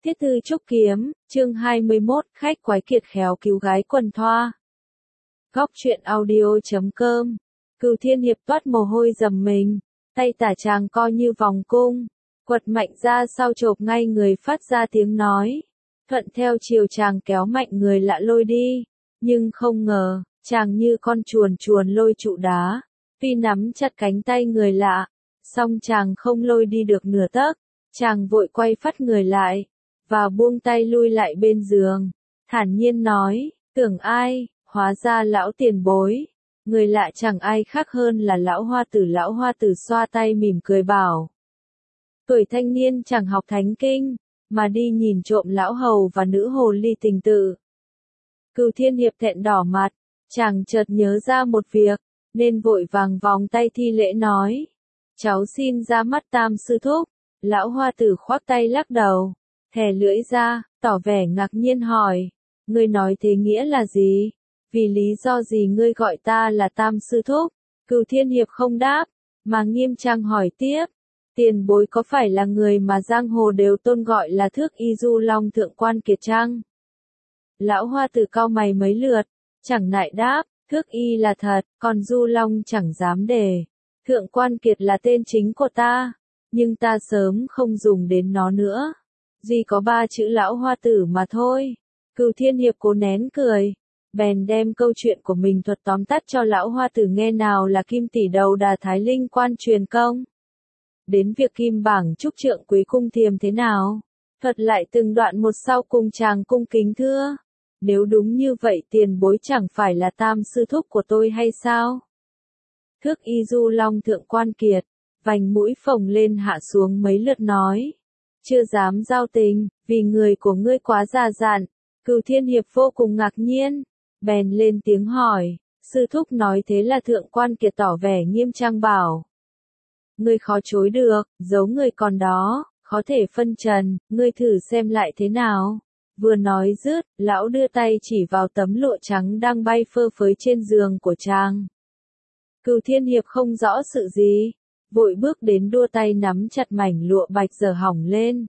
Tiết Thư Trúc Kiếm, chương 21, khách quái kiệt khéo cứu gái quần thoa. Góc truyện audio.com. Cửu Thiên Hiệp toát mồ hôi rầm mình, tay tả chàng co như vòng cung, quật mạnh ra sau chộp ngay người phát ra tiếng nói. Thuận theo chiều chàng kéo mạnh người lạ lôi đi, nhưng không ngờ, chàng như con chuồn chuồn lôi trụ đá, tuy nắm chặt cánh tay người lạ, song chàng không lôi đi được nửa tấc, chàng vội quay phắt người lại và buông tay lui lại bên giường, thản nhiên nói, tưởng ai, hóa ra lão tiền bối. Người lạ chẳng ai khác hơn là lão hoa tử xoa tay mỉm cười bảo. Tuổi thanh niên chẳng học thánh kinh, mà đi nhìn trộm lão hầu và nữ hồ ly tình tự. Cửu Thiên Hiệp thẹn đỏ mặt, chàng chợt nhớ ra một việc, nên vội vàng vòng tay thi lễ nói. Cháu xin ra mắt tam sư thúc. Lão hoa tử khoác tay lắc đầu, thè lưỡi ra, tỏ vẻ ngạc nhiên hỏi. Ngươi nói thế nghĩa là gì? Vì lý do gì ngươi gọi ta là tam sư thúc? Cửu Thiên Hiệp không đáp, mà nghiêm trang hỏi tiếp. Tiền bối có phải là người mà giang hồ đều tôn gọi là Thước Y Du Long Thượng Quan Kiệt chăng? Lão hoa tử cau mày mấy lượt, chẳng nại đáp, Thước Y là thật, còn Du Long chẳng dám đề. Thượng Quan Kiệt là tên chính của ta, nhưng ta sớm không dùng đến nó nữa. Duy có 3 chữ lão hoa tử mà thôi. Cửu Thiên Hiệp cố nén cười, bèn đem câu chuyện của mình thuật tóm tắt cho lão hoa tử nghe nào là kim tỷ đầu đà thái linh quan truyền công. Đến việc kim bảng trúc trượng quý cung thiềm thế nào, thuật lại từng đoạn một sau cùng chàng cung kính thưa. Nếu đúng như vậy tiền bối chẳng phải là tam sư thúc của tôi hay sao? Thước Y Du Long Thượng Quan Kiệt, vành mũi phồng lên hạ xuống mấy lượt nói. Chưa dám giao tình, vì người của ngươi quá già dặn. Cửu Thiên Hiệp vô cùng ngạc nhiên, bèn lên tiếng hỏi. Sư thúc nói thế là Thượng Quan Kiệt tỏ vẻ nghiêm trang bảo. Ngươi khó chối được, giấu người còn đó, khó thể phân trần, ngươi thử xem lại thế nào. Vừa nói dứt, lão đưa tay chỉ vào tấm lụa trắng đang bay phơ phới trên giường của chàng. Cửu Thiên Hiệp không rõ sự gì, vội bước đến đua tay nắm chặt mảnh lụa bạch dở hỏng lên.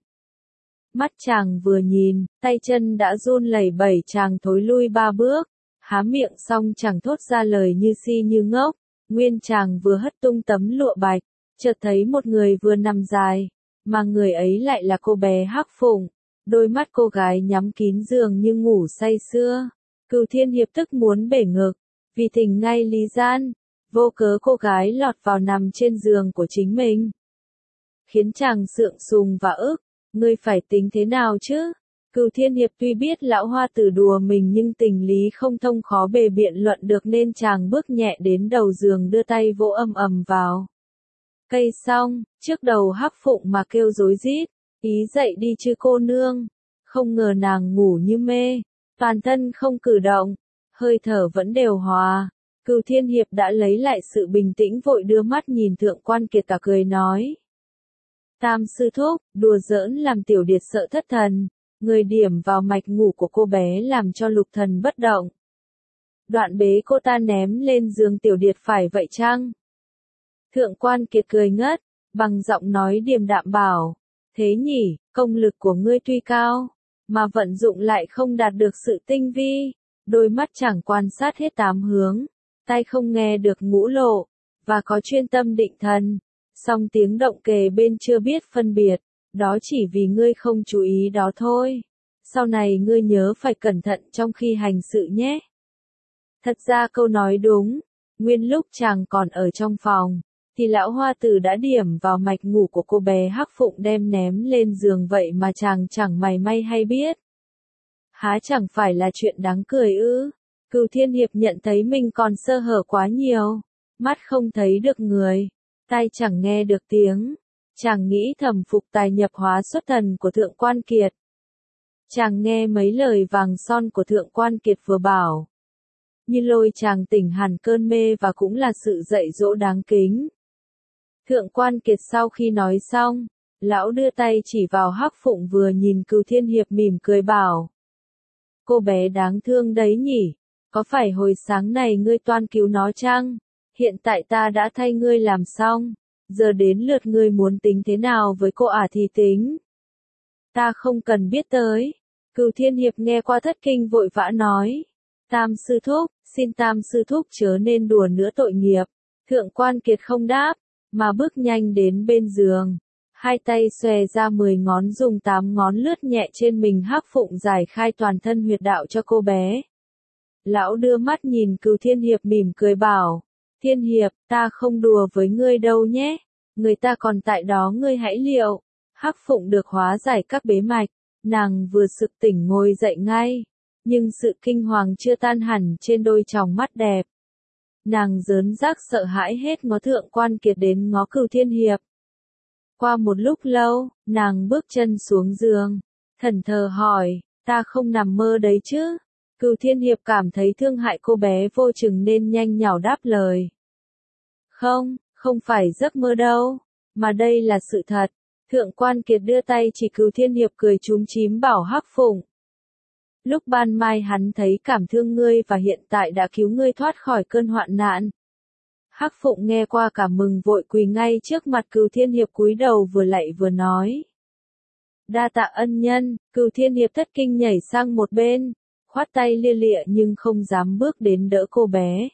Mắt chàng vừa nhìn, tay chân đã run lẩy bẩy, chàng thối lui 3 bước, há miệng xong chẳng thốt ra lời như si như ngốc. Nguyên chàng vừa hất tung tấm lụa bạch, chợt thấy một người vừa nằm dài, mà người ấy lại là cô bé Hắc Phụng. Đôi mắt cô gái nhắm kín giường như ngủ say sưa. Cửu Thiên Hiệp tức muốn bể ngực, vì thình ngay lý gian, vô cớ cô gái lọt vào nằm trên giường của chính mình. Khiến chàng sượng sùng và ức, ngươi phải tính thế nào chứ? Cửu Thiên Hiệp tuy biết lão hoa tử đùa mình nhưng tình lý không thông khó bề biện luận được nên chàng bước nhẹ đến đầu giường đưa tay vỗ ầm ầm vào cây xong, trước đầu Hắc Phụng mà kêu rối rít, ý dậy đi chứ cô nương. Không ngờ nàng ngủ như mê, toàn thân không cử động, hơi thở vẫn đều hòa. Cửu Thiên Hiệp đã lấy lại sự bình tĩnh vội đưa mắt nhìn Thượng Quan Kiệt cả cười nói. Tam sư thúc, đùa giỡn làm tiểu điệt sợ thất thần, người điểm vào mạch ngủ của cô bé làm cho lục thần bất động. Đoạn bế cô ta ném lên giường tiểu điệt phải vậy chăng? Thượng Quan Kiệt cười ngất, bằng giọng nói điềm đạm bảo. Thế nhỉ, công lực của ngươi tuy cao, mà vận dụng lại không đạt được sự tinh vi. Đôi mắt chẳng quan sát hết 8 hướng, tai không nghe được ngũ lộ, và có chuyên tâm định thần. Song tiếng động kề bên chưa biết phân biệt, đó chỉ vì ngươi không chú ý đó thôi. Sau này ngươi nhớ phải cẩn thận trong khi hành sự nhé. Thật ra câu nói đúng, nguyên lúc chàng còn ở trong phòng, thì lão hoa tử đã điểm vào mạch ngủ của cô bé Hắc Phụng đem ném lên giường vậy mà chàng chẳng mày may hay biết. Há chẳng phải là chuyện đáng cười ư? Cửu Thiên Hiệp nhận thấy mình còn sơ hở quá nhiều, mắt không thấy được người, tai chẳng nghe được tiếng. Chàng nghĩ thầm phục tài nhập hóa xuất thần của Thượng Quan Kiệt. Chàng nghe mấy lời vàng son của Thượng Quan Kiệt vừa bảo, như lôi chàng tỉnh hẳn cơn mê và cũng là sự dạy dỗ đáng kính. Thượng Quan Kiệt sau khi nói xong, lão đưa tay chỉ vào Hắc Phụng vừa nhìn Cửu Thiên Hiệp mỉm cười bảo. Cô bé đáng thương đấy nhỉ, có phải hồi sáng này ngươi toan cứu nó chăng? Hiện tại ta đã thay ngươi làm xong, giờ đến lượt ngươi muốn tính thế nào với cô ả thì tính. ta không cần biết tới. Cửu Thiên Hiệp nghe qua thất kinh vội vã nói. Tam sư thúc, xin Tam sư thúc chớ nên đùa nữa tội nghiệp. Thượng Quan Kiệt không đáp, mà bước nhanh đến bên giường. Hai tay xòe ra 10 ngón dùng 8 ngón lướt nhẹ trên mình Hắc Phụng giải khai toàn thân huyệt đạo cho cô bé. Lão đưa mắt nhìn Cửu Thiên Hiệp mỉm cười bảo. Thiên Hiệp, ta không đùa với ngươi đâu nhé. Người ta còn tại đó ngươi hãy liệu. Hắc Phụng được hóa giải các bế mạch. Nàng vừa sực tỉnh ngồi dậy ngay. Nhưng sự kinh hoàng chưa tan hẳn trên đôi tròng mắt đẹp. Nàng rớn rác sợ hãi hết ngó Thượng Quan Kiệt đến ngó Cửu Thiên Hiệp. Qua một lúc lâu, nàng bước chân xuống giường. Thẫn thờ hỏi, ta không nằm mơ đấy chứ? Cửu Thiên Hiệp cảm thấy thương hại cô bé vô chừng nên nhanh nhảu đáp lời. Không, không phải giấc mơ đâu, mà đây là sự thật. Thượng Quan Kiệt đưa tay chỉ Cửu Thiên Hiệp cười chúm chím bảo Hắc Phụng. Lúc ban mai hắn thấy cảm thương ngươi và hiện tại đã cứu ngươi thoát khỏi cơn hoạn nạn. Hắc Phụng nghe qua cảm mừng vội quỳ ngay trước mặt Cửu Thiên Hiệp cúi đầu vừa lạy vừa nói. Đa tạ ân nhân. Cửu Thiên Hiệp thất kinh nhảy sang một bên, khoát tay lia lịa nhưng không dám bước đến đỡ cô bé.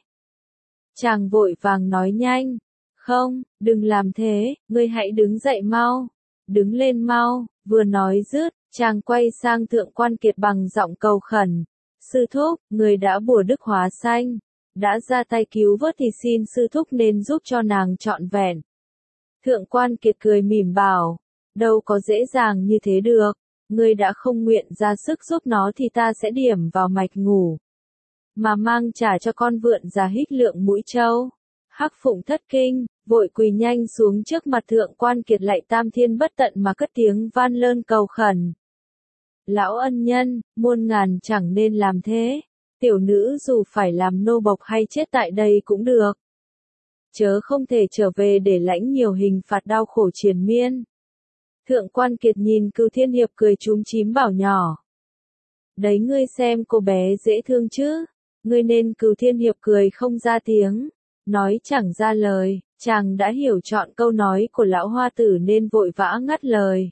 Chàng vội vàng nói nhanh. Không, đừng làm thế, ngươi hãy đứng dậy mau. Đứng lên mau, vừa nói dứt, chàng quay sang Thượng Quan Kiệt bằng giọng cầu khẩn. Sư thúc, người đã bùa đức hóa sanh. Đã ra tay cứu vớt thì xin sư thúc nên giúp cho nàng trọn vẹn. Thượng Quan Kiệt cười mỉm bảo. Đâu có dễ dàng như thế được. Ngươi đã không nguyện ra sức giúp nó thì ta sẽ điểm vào mạch ngủ. Mà mang trả cho con vượn già hít lượng mũi trâu. Hắc Phụng thất kinh, vội quỳ nhanh xuống trước mặt Thượng Quan Kiệt lạy tam thiên bất tận mà cất tiếng van lơn cầu khẩn. Lão ân nhân, muôn ngàn chẳng nên làm thế. Tiểu nữ dù phải làm nô bộc hay chết tại đây cũng được. Chớ không thể trở về để lãnh nhiều hình phạt đau khổ triền miên. Thượng Quan Kiệt nhìn Cửu Thiên Hiệp cười chúm chím bảo nhỏ. Đấy ngươi xem cô bé dễ thương chứ. Ngươi nên Cửu Thiên Hiệp cười không ra tiếng. Nói chẳng ra lời, chàng đã hiểu trọn câu nói của lão hoa tử nên vội vã ngắt lời.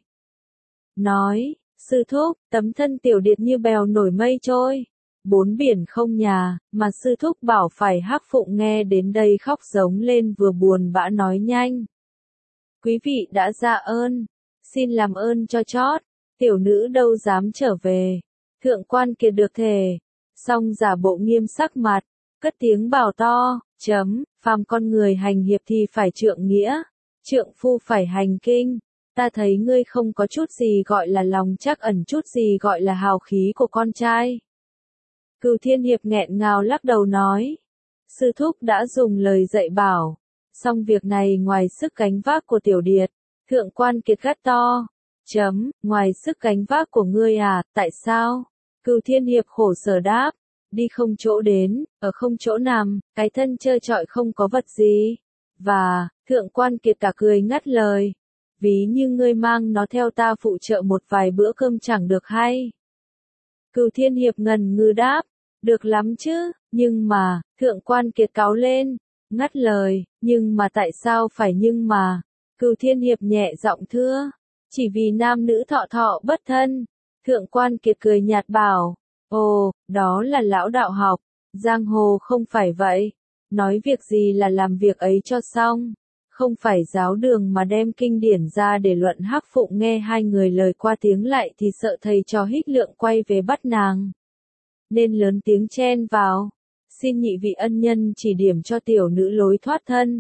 Nói, sư thúc, tấm thân tiểu điệt như bèo nổi mây trôi. Bốn biển không nhà, mà sư thúc bảo phải. Hắc Phụng nghe đến đây khóc giống lên vừa buồn bã nói nhanh. Quý vị đã ra ơn, xin làm ơn cho chót, tiểu nữ đâu dám trở về. Thượng Quan Kiệt được thề, song giả bộ nghiêm sắc mặt, cất tiếng bảo to, phàm con người hành hiệp thì phải trượng nghĩa, trượng phu phải hành kinh. Ta thấy ngươi không có chút gì gọi là lòng trắc ẩn, chút gì gọi là hào khí của con trai. Cửu Thiên Hiệp nghẹn ngào lắc đầu nói. Sư thúc đã dùng lời dạy bảo. Song việc này ngoài sức gánh vác của tiểu điệt. Thượng Quan Kiệt gắt to. Ngoài sức gánh vác của ngươi à, tại sao? Cửu Thiên Hiệp khổ sở đáp. Đi không chỗ đến, ở không chỗ nằm, cái thân trơ trọi không có vật gì. Và, Thượng Quan Kiệt cả cười ngắt lời. Ví như ngươi mang nó theo ta phụ trợ một vài bữa cơm chẳng được hay. Cửu Thiên Hiệp ngần ngừ đáp. Được lắm chứ, nhưng mà, Thượng Quan Kiệt cáu lên, ngắt lời, nhưng mà tại sao phải nhưng mà? Cửu Thiên Hiệp nhẹ giọng thưa, chỉ vì nam nữ thọ thọ bất thân. Thượng Quan Kiệt cười nhạt bảo, ồ, đó là lão đạo học, giang hồ không phải vậy. Nói việc gì là làm việc ấy cho xong. Không phải giáo đường mà đem kinh điển ra để luận. Hắc Phụng nghe hai người lời qua tiếng lại thì sợ thầy trò Hích Lượng quay về bắt nàng. Nên lớn tiếng chen vào. Xin nhị vị ân nhân chỉ điểm cho tiểu nữ lối thoát thân.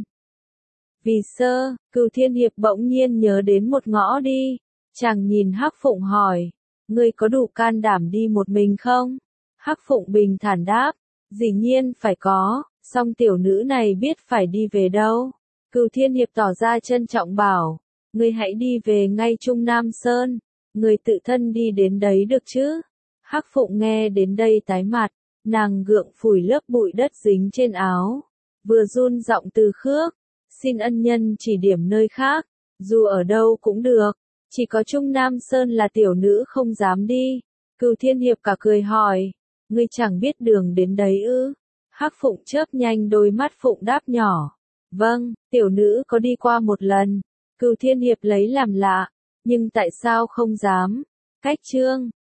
Vì sơ, Cửu Thiên Hiệp bỗng nhiên nhớ đến một ngõ đi. Chàng nhìn Hắc Phụng hỏi. Ngươi có đủ can đảm đi một mình không? Hắc Phụng bình thản đáp. Dĩ nhiên phải có, song tiểu nữ này biết phải đi về đâu. Cửu Thiên Hiệp tỏ ra trân trọng bảo. Ngươi hãy đi về ngay Trung Nam Sơn. Ngươi tự thân đi đến đấy được chứ? Hắc Phụng nghe đến đây tái mặt. Nàng gượng phủi lớp bụi đất dính trên áo. Vừa run giọng từ khước. Xin ân nhân chỉ điểm nơi khác. Dù ở đâu cũng được. Chỉ có Trung Nam Sơn là tiểu nữ không dám đi. Cửu Thiên Hiệp cả cười hỏi. Ngươi chẳng biết đường đến đấy ư? Hắc Phụng chớp nhanh đôi mắt Phụng đáp nhỏ. Vâng, tiểu nữ có đi qua một lần. Cửu Thiên Hiệp lấy làm lạ. Nhưng tại sao không dám? Cách chương